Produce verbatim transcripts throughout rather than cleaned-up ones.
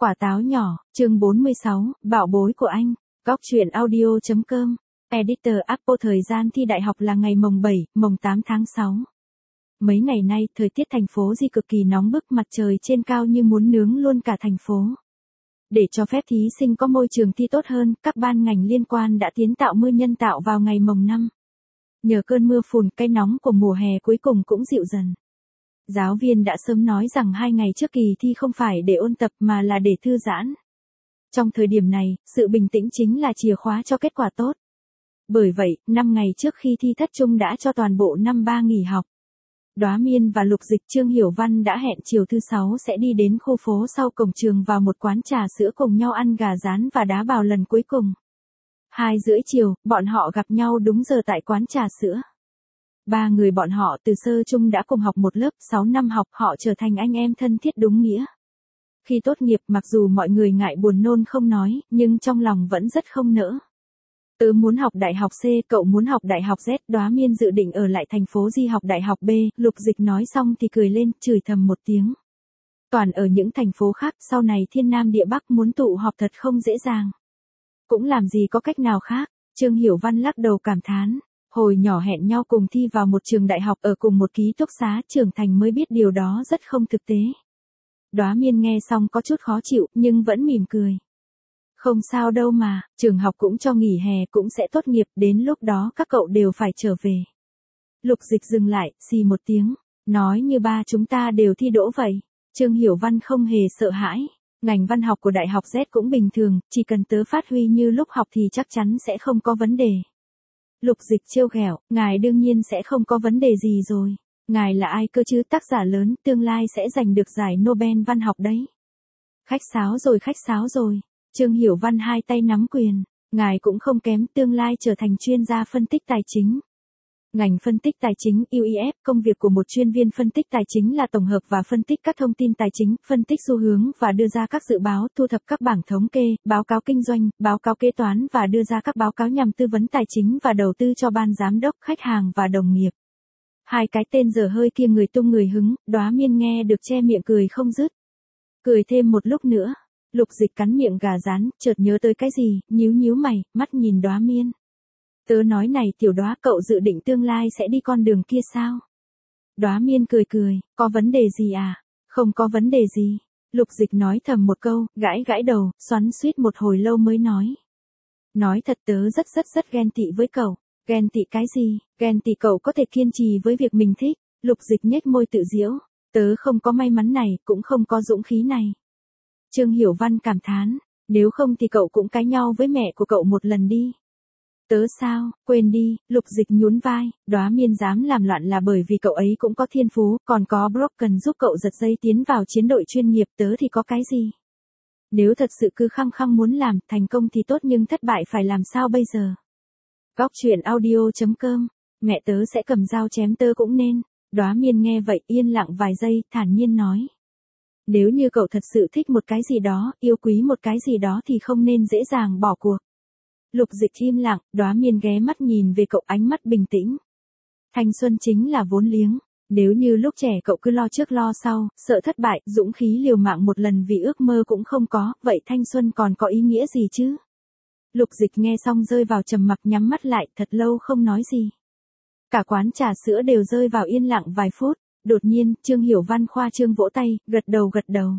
Quả táo nhỏ, chương bốn mươi sáu, bảo bối của anh. Góc truyện audio chấm com. Editor Apple. Thời gian thi đại học là ngày mồng bảy, mồng tám tháng sáu. Mấy ngày nay, thời tiết thành phố Di cực kỳ nóng bức, mặt trời trên cao như muốn nướng luôn cả thành phố. Để cho phép thí sinh có môi trường thi tốt hơn, các ban ngành liên quan đã tiến tạo mưa nhân tạo vào ngày mồng năm. Nhờ cơn mưa phùn, cái nóng của mùa hè cuối cùng cũng dịu dần. Giáo viên đã sớm nói rằng hai ngày trước kỳ thi không phải để ôn tập mà là để thư giãn. Trong thời điểm này, sự bình tĩnh chính là chìa khóa cho kết quả tốt. Bởi vậy, năm ngày trước khi thi thất trung đã cho toàn bộ năm ba nghỉ học. Đóa Miên và Lục Dịch, Trương Hiểu Văn đã hẹn chiều thứ sáu sẽ đi đến khu phố sau cổng trường vào một quán trà sữa cùng nhau ăn gà rán và đá bào lần cuối cùng. Hai rưỡi chiều, bọn họ gặp nhau đúng giờ tại quán trà sữa. Ba người bọn họ từ sơ trung đã cùng học một lớp, sáu năm học, họ trở thành anh em thân thiết đúng nghĩa. Khi tốt nghiệp, mặc dù mọi người ngại buồn nôn không nói, nhưng trong lòng vẫn rất không nỡ. Tớ muốn học đại học C, cậu muốn học đại học Z. Đóa Miên dự định ở lại thành phố Di học đại học B. Lục Dịch nói xong thì cười lên, chửi thầm một tiếng. Toàn ở những thành phố khác, sau này thiên nam địa bắc muốn tụ họp thật không dễ dàng. Cũng làm gì có cách nào khác. Trương Hiểu Văn lắc đầu cảm thán. Hồi nhỏ hẹn nhau cùng thi vào một trường đại học ở cùng một ký túc xá, trưởng thành mới biết điều đó rất không thực tế. Đóa Miên nghe xong có chút khó chịu, nhưng vẫn mỉm cười. Không sao đâu mà, trường học cũng cho nghỉ hè, cũng sẽ tốt nghiệp, đến lúc đó các cậu đều phải trở về. Lục Dịch dừng lại, xì một tiếng, nói như ba chúng ta đều thi đỗ vậy. Trương Hiểu Văn không hề sợ hãi. Ngành văn học của đại học Z cũng bình thường, chỉ cần tớ phát huy như lúc học thì chắc chắn sẽ không có vấn đề. Lục Dịch trêu ghẹo, ngài đương nhiên sẽ không có vấn đề gì rồi. Ngài là ai cơ chứ, tác giả lớn, tương lai sẽ giành được giải Nobel văn học đấy. Khách sáo rồi, khách sáo rồi. Trương Hiểu Văn hai tay nắm quyền. Ngài cũng không kém, tương lai trở thành chuyên gia phân tích tài chính. Ngành phân tích tài chính U E F, công việc của một chuyên viên phân tích tài chính là tổng hợp và phân tích các thông tin tài chính, phân tích xu hướng và đưa ra các dự báo, thu thập các bảng thống kê, báo cáo kinh doanh, báo cáo kế toán và đưa ra các báo cáo nhằm tư vấn tài chính và đầu tư cho ban giám đốc, khách hàng và đồng nghiệp. Hai cái tên dở hơi kia người tung người hứng, Đóa Miên nghe được che miệng cười không dứt. Cười thêm một lúc nữa, Lục Dịch cắn miệng gà rán, chợt nhớ tới cái gì, nhíu nhíu mày, mắt nhìn Đóa Miên. Tớ nói này tiểu Đóa, cậu dự định tương lai sẽ đi con đường kia sao? Đóa Miên cười cười, có vấn đề gì à? Không có vấn đề gì. Lục Dịch nói thầm một câu, gãi gãi đầu, xoắn xuýt một hồi lâu mới nói. Nói thật tớ rất rất rất ghen tị với cậu. Ghen tị cái gì? Ghen tị cậu có thể kiên trì với việc mình thích. Lục Dịch nhếch môi tự giễu. Tớ không có may mắn này, cũng không có dũng khí này. Trương Hiểu Văn cảm thán. Nếu không thì cậu cũng cãi nhau với mẹ của cậu một lần đi. Tớ sao, quên đi. Lục Dịch nhún vai. Đóa Miên dám làm loạn là bởi vì cậu ấy cũng có thiên phú, còn có Broken giúp cậu giật dây tiến vào chiến đội chuyên nghiệp, tớ thì có cái gì? Nếu thật sự cứ khăng khăng muốn làm, thành công thì tốt nhưng thất bại phải làm sao bây giờ? Góc truyện audio chấm com. Mẹ tớ sẽ cầm dao chém tớ cũng nên. Đóa Miên nghe vậy yên lặng vài giây, thản nhiên nói. Nếu như cậu thật sự thích một cái gì đó, yêu quý một cái gì đó thì không nên dễ dàng bỏ cuộc. Lục Dịch im lặng, Đóa Miên ghé mắt nhìn về cậu, ánh mắt bình tĩnh. Thanh xuân chính là vốn liếng. Nếu như lúc trẻ cậu cứ lo trước lo sau, sợ thất bại, dũng khí liều mạng một lần vì ước mơ cũng không có, vậy thanh xuân còn có ý nghĩa gì chứ? Lục Dịch nghe xong rơi vào trầm mặc, nhắm mắt lại, thật lâu không nói gì. Cả quán trà sữa đều rơi vào yên lặng vài phút, đột nhiên, Trương Hiểu Văn khoa trương vỗ tay, gật đầu gật đầu.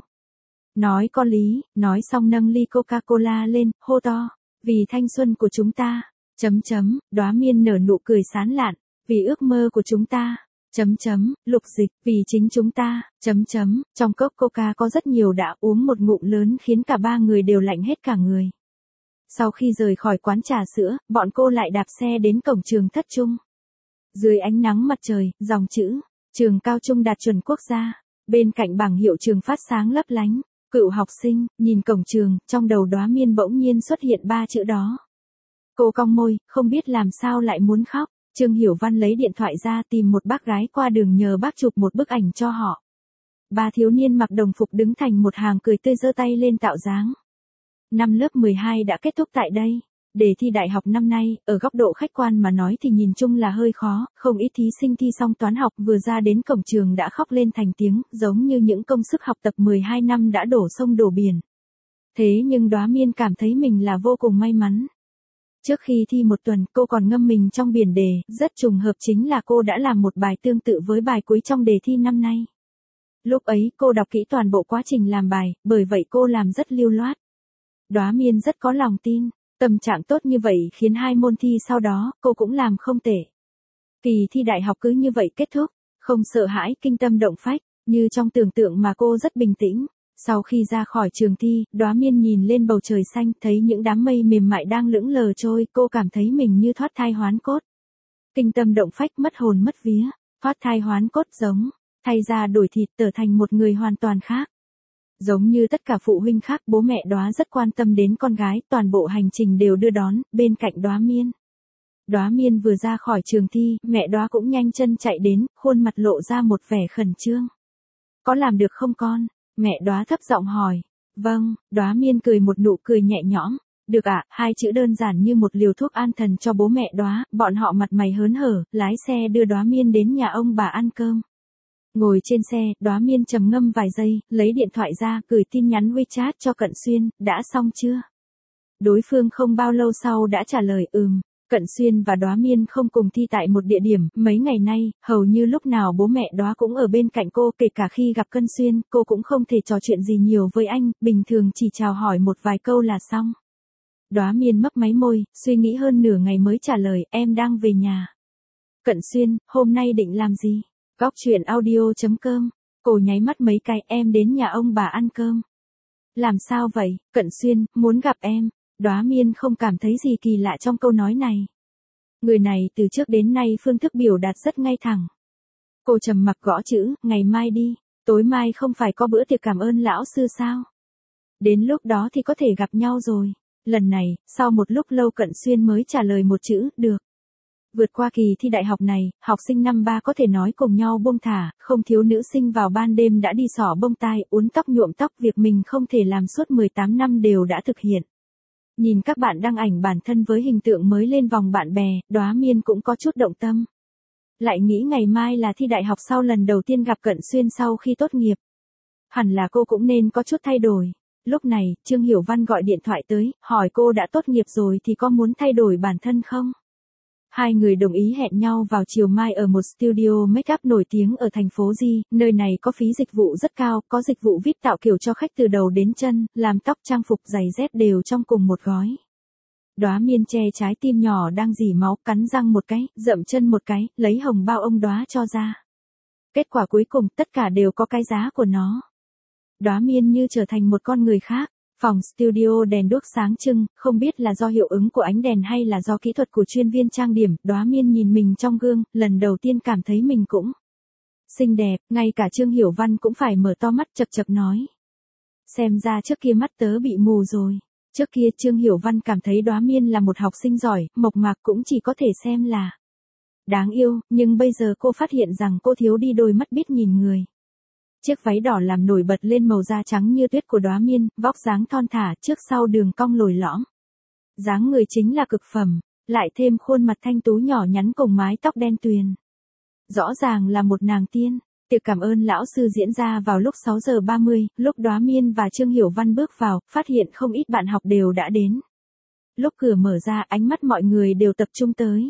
Nói có lý, nói xong nâng ly Coca-Cola lên, hô to, vì thanh xuân của chúng ta, chấm chấm, Đóa Miên nở nụ cười sán lạn, vì ước mơ của chúng ta, chấm chấm, Lục Dịch, vì chính chúng ta, chấm chấm, trong cốc Coca có rất nhiều, đã uống một ngụm lớn khiến cả ba người đều lạnh hết cả người. Sau khi rời khỏi quán trà sữa, bọn cô lại đạp xe đến cổng trường thất trung. Dưới ánh nắng mặt trời, dòng chữ, trường cao trung đạt chuẩn quốc gia, bên cạnh bảng hiệu trường phát sáng lấp lánh, cựu học sinh, nhìn cổng trường, trong đầu Đóa Miên bỗng nhiên xuất hiện ba chữ đó. Cô cong môi, không biết làm sao lại muốn khóc. Trương Hiểu Văn lấy điện thoại ra tìm một bác gái qua đường nhờ bác chụp một bức ảnh cho họ. Ba thiếu niên mặc đồng phục đứng thành một hàng cười tươi giơ tay lên tạo dáng. Năm lớp mười hai đã kết thúc tại đây. Đề thi đại học năm nay, ở góc độ khách quan mà nói thì nhìn chung là hơi khó, không ít thí sinh thi xong toán học vừa ra đến cổng trường đã khóc lên thành tiếng, giống như những công sức học tập mười hai năm đã đổ sông đổ biển. Thế nhưng Đóa Miên cảm thấy mình là vô cùng may mắn. Trước khi thi một tuần, cô còn ngâm mình trong biển đề, rất trùng hợp chính là cô đã làm một bài tương tự với bài cuối trong đề thi năm nay. Lúc ấy cô đọc kỹ toàn bộ quá trình làm bài, bởi vậy cô làm rất lưu loát. Đóa Miên rất có lòng tin, tâm trạng tốt như vậy khiến hai môn thi sau đó, cô cũng làm không tệ. Kỳ thi đại học cứ như vậy kết thúc, không sợ hãi, kinh tâm động phách, như trong tưởng tượng mà cô rất bình tĩnh. Sau khi ra khỏi trường thi, Đóa Miên nhìn lên bầu trời xanh, thấy những đám mây mềm mại đang lững lờ trôi, cô cảm thấy mình như thoát thai hoán cốt. Kinh tâm động phách, mất hồn mất vía, thoát thai hoán cốt giống, thay da đổi thịt trở thành một người hoàn toàn khác. Giống như tất cả phụ huynh khác, bố mẹ Đóa rất quan tâm đến con gái, toàn bộ hành trình đều đưa đón, bên cạnh Đóa Miên. Đóa Miên vừa ra khỏi trường thi, mẹ Đóa cũng nhanh chân chạy đến, khuôn mặt lộ ra một vẻ khẩn trương. Có làm được không con? Mẹ Đóa thấp giọng hỏi. Vâng, Đóa Miên cười một nụ cười nhẹ nhõm. Được ạ, à, hai chữ đơn giản như một liều thuốc an thần cho bố mẹ Đóa, bọn họ mặt mày hớn hở, lái xe đưa Đóa Miên đến nhà ông bà ăn cơm. Ngồi trên xe, Đóa Miên trầm ngâm vài giây, lấy điện thoại ra, gửi tin nhắn WeChat cho Cận Xuyên, đã xong chưa? Đối phương không bao lâu sau đã trả lời ừm. Cận Xuyên và Đóa Miên không cùng thi tại một địa điểm, mấy ngày nay, hầu như lúc nào bố mẹ Đóa cũng ở bên cạnh cô, kể cả khi gặp Cận Xuyên, cô cũng không thể trò chuyện gì nhiều với anh, bình thường chỉ chào hỏi một vài câu là xong. Đóa Miên mấp máy môi, suy nghĩ hơn nửa ngày mới trả lời, em đang về nhà. Cận Xuyên, hôm nay định làm gì? Góc truyện audio chấm com, cô nháy mắt mấy cái, em đến nhà ông bà ăn cơm. Làm sao vậy? Cận Xuyên, muốn gặp em. Đóa Miên không cảm thấy gì kỳ lạ trong câu nói này. Người này từ trước đến nay phương thức biểu đạt rất ngay thẳng. Cô trầm mặc gõ chữ, ngày mai đi, tối mai không phải có bữa tiệc cảm ơn lão sư sao? Đến lúc đó thì có thể gặp nhau rồi. Lần này, sau một lúc lâu Cận Xuyên mới trả lời một chữ, được. Vượt qua kỳ thi đại học này, học sinh năm ba có thể nói cùng nhau buông thả, không thiếu nữ sinh vào ban đêm đã đi xỏ bông tai, uốn tóc nhuộm tóc, việc mình không thể làm suốt mười tám năm đều đã thực hiện. Nhìn các bạn đăng ảnh bản thân với hình tượng mới lên vòng bạn bè, Đóa Miên cũng có chút động tâm. Lại nghĩ ngày mai là thi đại học sau lần đầu tiên gặp Cận Xuyên sau khi tốt nghiệp. Hẳn là cô cũng nên có chút thay đổi. Lúc này, Trương Hiểu Văn gọi điện thoại tới, hỏi cô đã tốt nghiệp rồi thì có muốn thay đổi bản thân không? Hai người đồng ý hẹn nhau vào chiều mai ở một studio make up nổi tiếng ở thành phố Di, nơi này có phí dịch vụ rất cao, có dịch vụ vi ai pi tạo kiểu cho khách từ đầu đến chân, làm tóc, trang phục, giày dép đều trong cùng một gói. Đóa Miên che trái tim nhỏ đang rỉ máu, cắn răng một cái, dậm chân một cái, lấy hồng bao ông Đóa cho ra. Kết quả cuối cùng tất cả đều có cái giá của nó. Đóa Miên như trở thành một con người khác. Phòng studio đèn đuốc sáng trưng, không biết là do hiệu ứng của ánh đèn hay là do kỹ thuật của chuyên viên trang điểm, Đóa Miên nhìn mình trong gương, lần đầu tiên cảm thấy mình cũng xinh đẹp, ngay cả Trương Hiểu Văn cũng phải mở to mắt chật chật nói. Xem ra trước kia mắt tớ bị mù rồi. Trước kia Trương Hiểu Văn cảm thấy Đóa Miên là một học sinh giỏi, mộc mạc cũng chỉ có thể xem là đáng yêu, nhưng bây giờ cô phát hiện rằng cô thiếu đi đôi mắt biết nhìn người. Chiếc váy đỏ làm nổi bật lên màu da trắng như tuyết của Đóa Miên, vóc dáng thon thả, trước sau đường cong lồi lõm. Dáng người chính là cực phẩm, lại thêm khuôn mặt thanh tú nhỏ nhắn cùng mái tóc đen tuyền. Rõ ràng là một nàng tiên. Tiệc cảm ơn lão sư diễn ra vào lúc sáu giờ ba mươi, lúc Đóa Miên và Trương Hiểu Văn bước vào, phát hiện không ít bạn học đều đã đến. Lúc cửa mở ra, ánh mắt mọi người đều tập trung tới.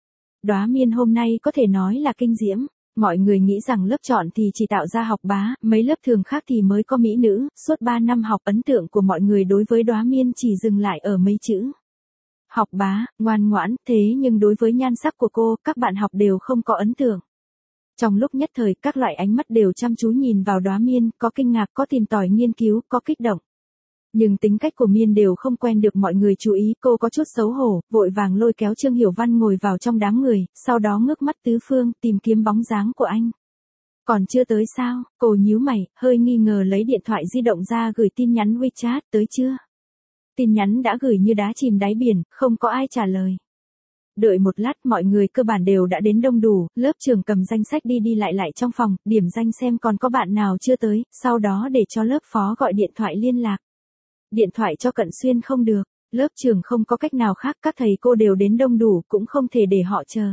Đóa Miên hôm nay có thể nói là kinh diễm. Mọi người nghĩ rằng lớp chọn thì chỉ tạo ra học bá, mấy lớp thường khác thì mới có mỹ nữ, suốt ba năm học ấn tượng của mọi người đối với Đóa Miên chỉ dừng lại ở mấy chữ. Học bá, ngoan ngoãn, thế nhưng đối với nhan sắc của cô, các bạn học đều không có ấn tượng. Trong lúc nhất thời, các loại ánh mắt đều chăm chú nhìn vào Đóa Miên, có kinh ngạc, có tìm tòi nghiên cứu, có kích động. Nhưng tính cách của Miên đều không quen được mọi người chú ý, cô có chút xấu hổ, vội vàng lôi kéo Trương Hiểu Văn ngồi vào trong đám người, sau đó ngước mắt tứ phương, tìm kiếm bóng dáng của anh. Còn chưa tới sao? Cô nhíu mày, hơi nghi ngờ lấy điện thoại di động ra gửi tin nhắn WeChat, tới chưa? Tin nhắn đã gửi như đá chìm đáy biển, không có ai trả lời. Đợi một lát mọi người cơ bản đều đã đến đông đủ, lớp trưởng cầm danh sách đi đi lại lại trong phòng, điểm danh xem còn có bạn nào chưa tới, sau đó để cho lớp phó gọi điện thoại liên lạc. Điện thoại cho Cận Xuyên không được, lớp trưởng không có cách nào khác, các thầy cô đều đến đông đủ, cũng không thể để họ chờ.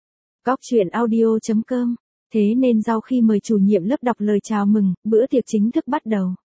Góc truyện audio chấm com, thế nên sau khi mời chủ nhiệm lớp đọc lời chào mừng, bữa tiệc chính thức bắt đầu.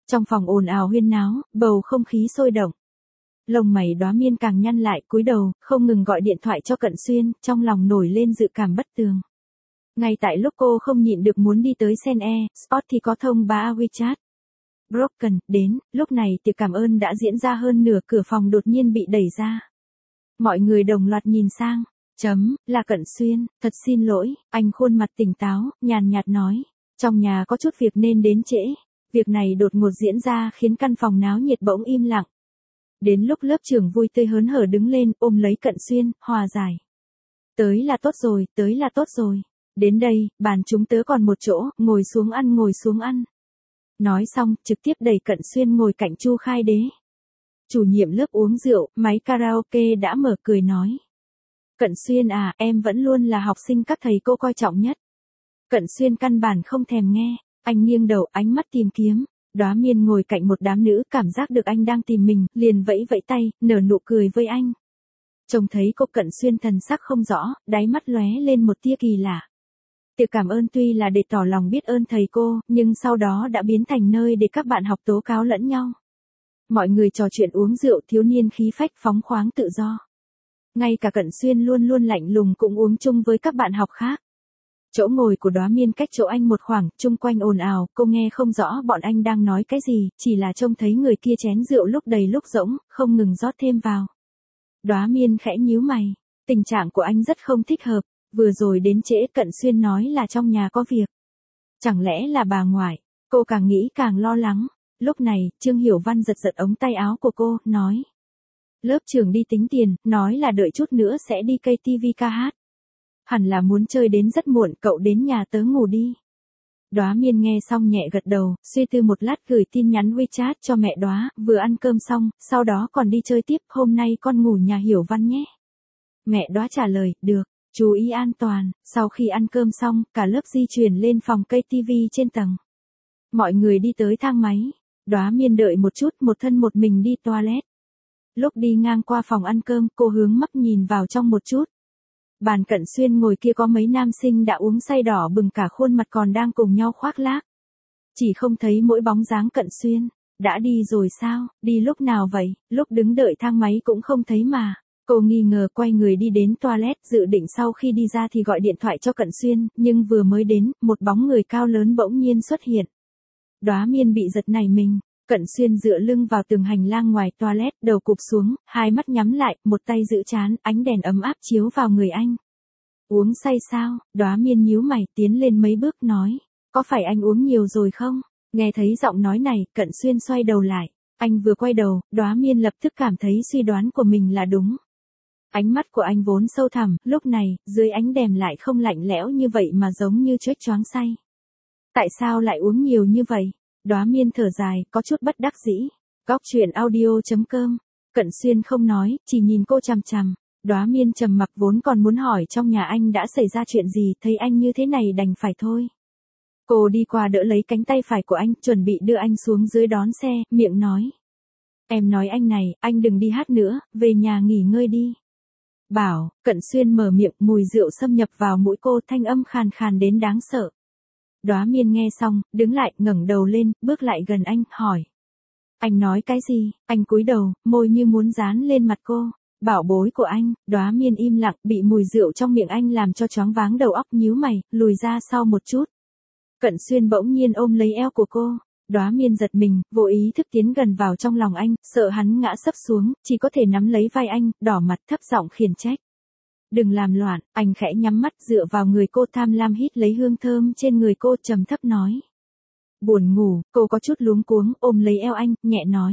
Trong phòng ồn ào huyên náo, bầu không khí sôi động. Lông mày Đóa Miên càng nhăn lại, cúi đầu, không ngừng gọi điện thoại cho Cận Xuyên, trong lòng nổi lên dự cảm bất tường. Ngay tại lúc cô không nhịn được muốn đi tới Sen E, Sport thì có thông báo WeChat. Broken, đến, lúc này tiệc cảm ơn đã diễn ra hơn nửa, cửa phòng đột nhiên bị đẩy ra. Mọi người đồng loạt nhìn sang, chấm, là Cận Xuyên, thật xin lỗi, anh khuôn mặt tỉnh táo, nhàn nhạt nói. Trong nhà có chút việc nên đến trễ. Việc này đột ngột diễn ra khiến căn phòng náo nhiệt bỗng im lặng. Đến lúc lớp trưởng vui tươi hớn hở đứng lên, ôm lấy Cận Xuyên, hòa giải. Tới là tốt rồi, tới là tốt rồi. Đến đây, bàn chúng tớ còn một chỗ, ngồi xuống ăn ngồi xuống ăn. Nói xong, trực tiếp đẩy Cận Xuyên ngồi cạnh Chu Khai Đế. Chủ nhiệm lớp uống rượu, máy karaoke đã mở, cười nói. Cận Xuyên à, em vẫn luôn là học sinh các thầy cô coi trọng nhất. Cận Xuyên căn bản không thèm nghe, anh nghiêng đầu, ánh mắt tìm kiếm. Đóa Miên ngồi cạnh một đám nữ, cảm giác được anh đang tìm mình, liền vẫy vẫy tay, nở nụ cười với anh. Trông thấy cô Cận Xuyên thần sắc không rõ, đáy mắt lóe lên một tia kỳ lạ. Tiệc cảm ơn tuy là để tỏ lòng biết ơn thầy cô, nhưng sau đó đã biến thành nơi để các bạn học tố cáo lẫn nhau. Mọi người trò chuyện uống rượu, thiếu niên khí phách phóng khoáng tự do. Ngay cả Cận Xuyên luôn luôn lạnh lùng cũng uống chung với các bạn học khác. Chỗ ngồi của Đóa Miên cách chỗ anh một khoảng, chung quanh ồn ào, cô nghe không rõ bọn anh đang nói cái gì, chỉ là trông thấy người kia chén rượu lúc đầy lúc rỗng, không ngừng rót thêm vào. Đóa Miên khẽ nhíu mày, tình trạng của anh rất không thích hợp, vừa rồi đến trễ, Cận Xuyên nói là trong nhà có việc. Chẳng lẽ là bà ngoại, cô càng nghĩ càng lo lắng. Lúc này, Trương Hiểu Văn giật giật ống tay áo của cô, nói. Lớp trưởng đi tính tiền, nói là đợi chút nữa sẽ đi ca tê vê ca hát. Hẳn là muốn chơi đến rất muộn, cậu đến nhà tớ ngủ đi. Đóa Miên nghe xong nhẹ gật đầu, suy tư một lát gửi tin nhắn WeChat cho mẹ Đóa, vừa ăn cơm xong, sau đó còn đi chơi tiếp, hôm nay con ngủ nhà Hiểu Văn nhé. Mẹ Đóa trả lời, được, chú ý an toàn. Sau khi ăn cơm xong, cả lớp di chuyển lên phòng ca tê vê trên tầng. Mọi người đi tới thang máy, Đóa Miên đợi một chút, một thân một mình đi toilet. Lúc đi ngang qua phòng ăn cơm, cô hướng mắt nhìn vào trong một chút. Bàn Cận Xuyên ngồi kia có mấy nam sinh đã uống say đỏ bừng cả khuôn mặt còn đang cùng nhau khoác lác. Chỉ không thấy mỗi bóng dáng Cận Xuyên. Đã đi rồi sao, đi lúc nào vậy, lúc đứng đợi thang máy cũng không thấy mà. Cô nghi ngờ quay người đi đến toilet, dự định sau khi đi ra thì gọi điện thoại cho Cận Xuyên, nhưng vừa mới đến, một bóng người cao lớn bỗng nhiên xuất hiện. Đóa Miên bị giật nảy mình. Cận Xuyên dựa lưng vào tường hành lang ngoài toilet, đầu cụp xuống, hai mắt nhắm lại, một tay giữ trán, ánh đèn ấm áp chiếu vào người anh. Uống say sao? Đóa Miên nhíu mày, tiến lên mấy bước nói. Có phải anh uống nhiều rồi không? Nghe thấy giọng nói này, Cận Xuyên xoay đầu lại. Anh vừa quay đầu, Đóa Miên lập tức cảm thấy suy đoán của mình là đúng. Ánh mắt của anh vốn sâu thẳm, lúc này, dưới ánh đèn lại không lạnh lẽo như vậy mà giống như choáng choáng say. Tại sao lại uống nhiều như vậy? Đóa Miên thở dài, có chút bất đắc dĩ. Góc truyện audio chấm com. Cận Xuyên không nói, chỉ nhìn cô chằm chằm. Đóa Miên trầm mặc, vốn còn muốn hỏi trong nhà anh đã xảy ra chuyện gì, thấy anh như thế này đành phải thôi. Cô đi qua đỡ lấy cánh tay phải của anh, chuẩn bị đưa anh xuống dưới đón xe, miệng nói. Em nói anh này, anh đừng đi hát nữa, về nhà nghỉ ngơi đi. Bảo, Cận Xuyên mở miệng, mùi rượu xâm nhập vào mũi cô, thanh âm khàn khàn đến đáng sợ. Đóa Miên nghe xong, đứng lại, ngẩng đầu lên, bước lại gần anh, hỏi. Anh nói cái gì? Anh cúi đầu, môi như muốn dán lên mặt cô. Bảo bối của anh. Đóa Miên im lặng, bị mùi rượu trong miệng anh làm cho choáng váng đầu óc, nhíu mày, lùi ra sau một chút. Cận Xuyên bỗng nhiên ôm lấy eo của cô. Đóa Miên giật mình, vô ý thức tiến gần vào trong lòng anh, sợ hắn ngã sấp xuống, chỉ có thể nắm lấy vai anh, đỏ mặt thấp giọng khiển trách. Đừng làm loạn, anh khẽ nhắm mắt dựa vào người cô, tham lam hít lấy hương thơm trên người cô, trầm thấp nói. Buồn ngủ, cô có chút luống cuống, ôm lấy eo anh, nhẹ nói.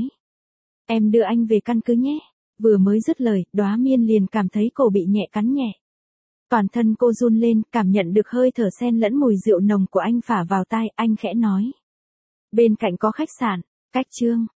Em đưa anh về căn cứ nhé. Vừa mới dứt lời, Đóa Miên liền cảm thấy cổ bị nhẹ cắn nhẹ. Toàn thân cô run lên, cảm nhận được hơi thở xen lẫn mùi rượu nồng của anh phả vào tai, anh khẽ nói. Bên cạnh có khách sạn, cách Trương.